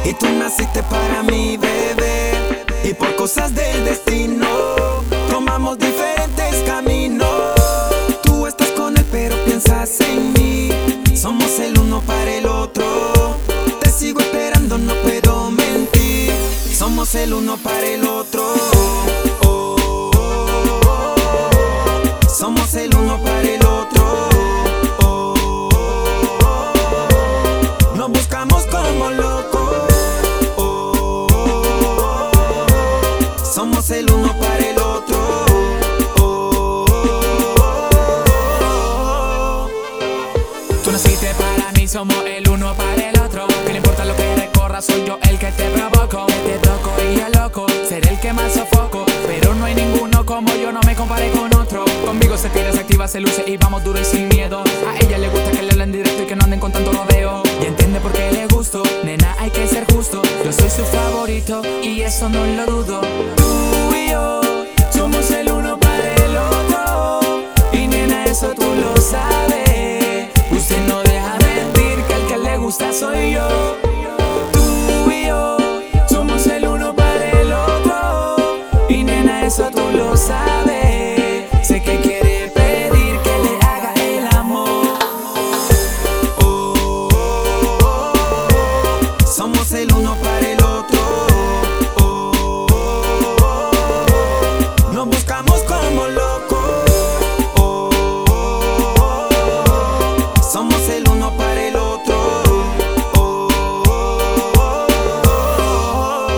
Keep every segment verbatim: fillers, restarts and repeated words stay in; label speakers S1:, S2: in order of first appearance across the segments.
S1: y tú naciste para mí, bebé. Y por cosas del destino tomamos diferentes caminos. Tú estás con él pero piensas en mí. Somos el uno para el otro. Te sigo esperando, no puedo mentir. Somos el uno para el otro. Oh, oh, oh, oh. Somos el uno para el otro. Oh, oh, oh, oh. Nos buscamos como locos. Oh, oh, oh, oh. Somos el uno para el otro. Oh, oh, oh, oh.
S2: Tú naciste para mí, somos el uno para el otro. Que no importa lo que recorra, soy yo el que te provoco. Que te toco y yo loco, seré el que más sofoco. Pero no hay ninguno como yo, no me compare con otro. Conmigo se tira, se activa, se luce y vamos duro y sin miedo. A ella le gusta que le hablen directo y que no anden con tanto rodeo. Y entiende por qué le gusto, nena, hay que ser justo. Yo soy su favorito y eso no lo dudo. Tú y yo somos el uno para el otro. Y nena, eso tú lo sabes. Usted no deja mentir que el que le gusta soy yo. Tú y yo somos el uno para el otro. Y nena, eso tú lo sabes. Sé que quiere pedir que le haga el amor.
S1: Oh, oh, oh, oh. Somos el uno para el otro. Oh, oh, oh, oh. Nos buscamos como locos. Oh, oh, oh, oh. Somos el uno para el otro. Oh, oh, oh,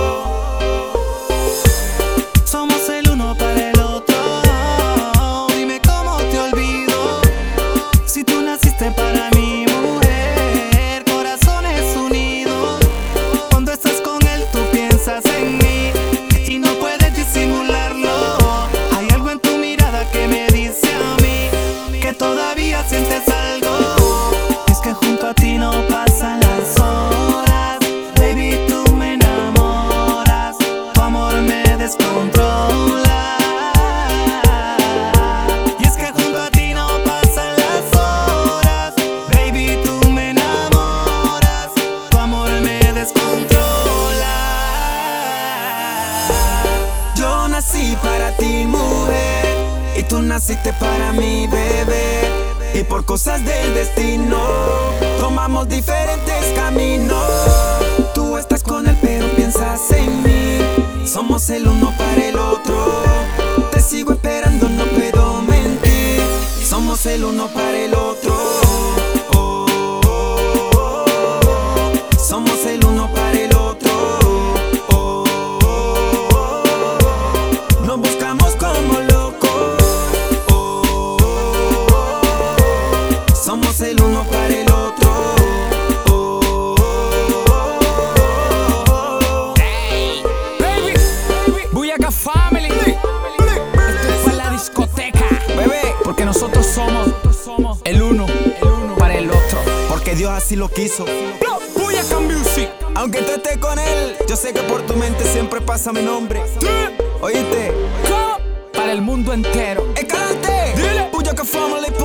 S1: oh.
S3: Somos el uno para el otro. Dime cómo te olvido. Si tú naciste para mi mujer, corazones unidos. Cuando estás con él tú piensas en mí y no puedes disimularlo. Hay algo en tu mirada que me dice a mí que todavía sientes algo. Es que junto a ti no pasan las horas. Baby, tú me enamoras. Tu amor me descontrola. Y es que junto a ti no pasan las horas. Baby, tú me enamoras. Tu amor me descontrola.
S1: Yo nací para ti, mujer, y tú naciste para mí, bebé. Y por cosas del destino tomamos diferentes caminos. Tú estás con él pero piensas en mí. Somos el uno para el otro. Te sigo esperando, no puedo mentir. Somos el uno para el otro. Oh, oh, oh, oh. Somos el uno para el otro. Oh, oh, oh, oh. Nos buscamos como locos. Oh, oh, oh, oh. Somos el uno para el otro. Oh, oh, oh, oh.
S2: Hey, baby, baby, Buyaka Family. Esto es para la discoteca, bebé, porque nosotros somos, somos el uno, el uno para el otro.
S1: Porque Dios así lo quiso.
S2: Buyaka Music.
S1: Aunque tú estés con él, yo sé que por tu mente siempre pasa mi nombre. ¿Oíste?
S2: Para el mundo entero.
S1: ¡Escalante!
S2: Dile.
S1: Buyaka Family.